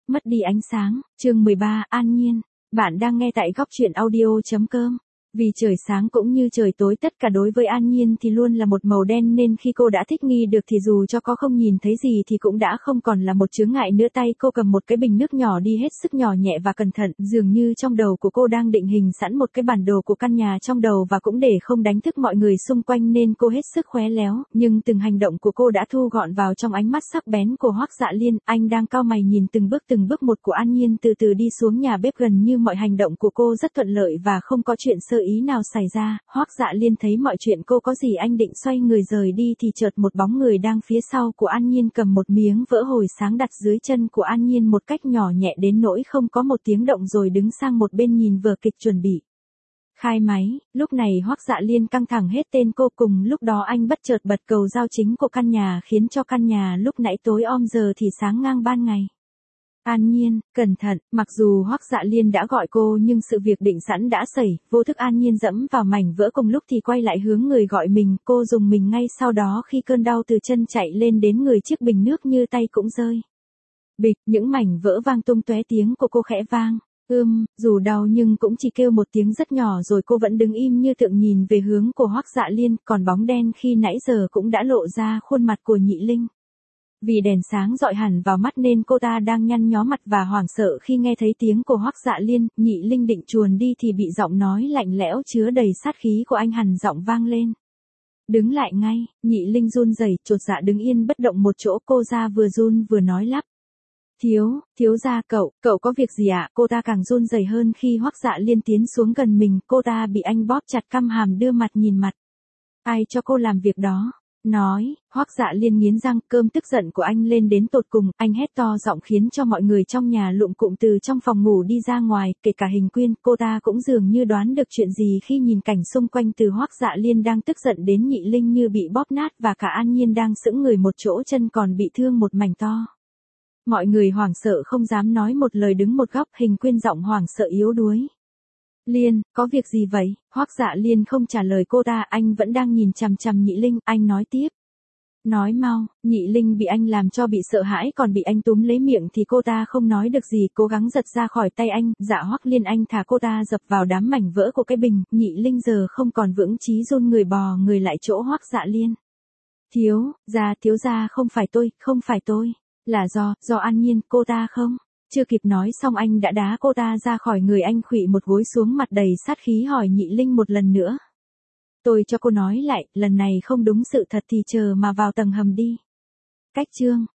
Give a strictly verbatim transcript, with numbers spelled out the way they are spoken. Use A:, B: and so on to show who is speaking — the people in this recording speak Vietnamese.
A: mất đi ánh sáng, chương mười ba, An Nhiên. Bạn đang nghe tại góc truyện audio chấm com. Vì trời sáng cũng như trời tối tất cả đối với An Nhiên thì luôn là một màu đen nên khi cô đã thích nghi được thì dù cho có không nhìn thấy gì thì cũng đã không còn là một chướng ngại nữa. Tay cô cầm một cái bình nước nhỏ đi hết sức nhỏ nhẹ và cẩn thận, dường như trong đầu của cô đang định hình sẵn một cái bản đồ của căn nhà trong đầu và cũng để không đánh thức mọi người xung quanh nên cô hết sức khéo léo, nhưng từng hành động của cô đã thu gọn vào trong ánh mắt sắc bén của Hoắc Dạ Liên. Anh đang cau mày nhìn từng bước từng bước một của An Nhiên từ từ đi xuống nhà bếp, gần như mọi hành động của cô rất thuận lợi và không có chuyện sơ ý nào xảy ra. Hoắc Dạ Liên thấy mọi chuyện cô có gì anh định xoay người rời đi thì chợt một bóng người đang phía sau của An Nhiên cầm một miếng vỡ hồi sáng đặt dưới chân của An Nhiên một cách nhỏ nhẹ đến nỗi không có một tiếng động rồi đứng sang một bên nhìn vở kịch chuẩn bị khai máy. Lúc này Hoắc Dạ Liên căng thẳng hết tên cô, cùng lúc đó anh bất chợt bật cầu giao chính của căn nhà khiến cho căn nhà lúc nãy tối om giờ thì sáng ngang ban ngày. An Nhiên, cẩn thận. Mặc dù Hoắc Dạ Liên đã gọi cô nhưng sự việc định sẵn đã xảy, vô thức An Nhiên dẫm vào mảnh vỡ cùng lúc thì quay lại hướng người gọi mình, cô dùng mình ngay sau đó khi cơn đau từ chân chạy lên đến người, chiếc bình nước như tay cũng rơi. Bịch, những mảnh vỡ vang tung tóe, tiếng của cô khẽ vang. Ưm, dù đau nhưng cũng chỉ kêu một tiếng rất nhỏ rồi cô vẫn đứng im như tượng nhìn về hướng của Hoắc Dạ Liên, còn bóng đen khi nãy giờ cũng đã lộ ra khuôn mặt của Nhị Linh. Vì đèn sáng dọi hẳn vào mắt nên cô ta đang nhăn nhó mặt và hoảng sợ khi nghe thấy tiếng của Hoắc Dạ Liên. Nhị Linh định chuồn đi thì bị giọng nói lạnh lẽo chứa đầy sát khí của anh hằn giọng vang lên. Đứng lại ngay. Nhị Linh run rẩy, chột dạ đứng yên bất động một chỗ, cô ra vừa run vừa nói lắp. Thiếu, thiếu gia cậu, cậu có việc gì ạ? À? Cô ta càng run rẩy hơn khi Hoắc Dạ Liên tiến xuống gần mình, cô ta bị anh bóp chặt căm hàm đưa mặt nhìn mặt. Ai cho cô làm việc đó? Nói. Hoắc Dạ Liên nghiến răng, cơm tức giận của anh lên đến tột cùng, anh hét to giọng khiến cho mọi người trong nhà lụm cụm từ trong phòng ngủ đi ra ngoài, kể cả Hình Quyên. Cô ta cũng dường như đoán được chuyện gì khi nhìn cảnh xung quanh, từ Hoắc Dạ Liên đang tức giận đến Nhị Linh như bị bóp nát và cả An Nhiên đang sững người một chỗ, chân còn bị thương một mảnh to. Mọi người hoảng sợ không dám nói một lời, đứng một góc. Hình Quyên giọng hoảng sợ yếu đuối. Liên, có việc gì vậy? Hoắc Dạ Liên không trả lời cô ta, anh vẫn đang nhìn chằm chằm Nhị Linh, anh nói tiếp. Nói mau. Nhị Linh bị anh làm cho bị sợ hãi, còn bị anh túm lấy miệng thì cô ta không nói được gì, cố gắng giật ra khỏi tay anh. Dạ Hoắc Liên, anh thả cô ta dập vào đám mảnh vỡ của cái bình. Nhị Linh giờ không còn vững chí, run người bò người lại chỗ Hoắc Dạ Liên. Thiếu, gia, thiếu gia, không phải tôi, không phải tôi. Là do, do An Nhiên, cô ta không? Chưa kịp nói xong anh đã đá cô ta ra khỏi người, anh khuỵu một gối xuống, mặt đầy sát khí hỏi Nhị Linh một lần nữa. Tôi cho cô nói lại, lần này không đúng sự thật thì chờ mà vào tầng hầm đi. Cách chương.